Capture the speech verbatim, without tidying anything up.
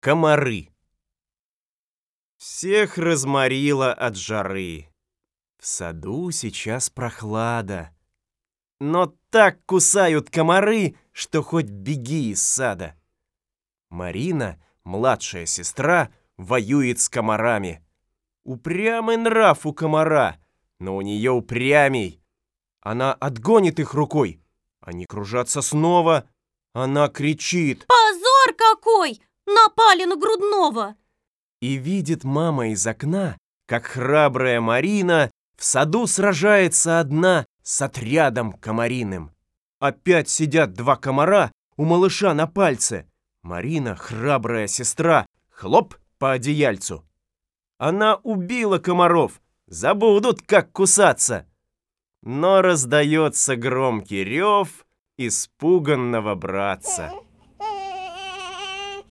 Комары. Всех разморило от жары. В саду сейчас прохлада. Но так кусают комары, что хоть беги из сада. Марина, младшая сестра, воюет с комарами. Упрямый нрав у комара, но у нее упрямей. Она отгонит их рукой. Они кружатся снова. Она кричит: «Позор какой! Напали на грудного!» И видит мама из окна, как храбрая Марина в саду сражается одна с отрядом комариным. Опять сидят два комара у малыша на пальце. Марина, храбрая сестра, хлоп по одеяльцу. Она убила комаров, забудут, как кусаться. Но раздается громкий рев испуганного братца.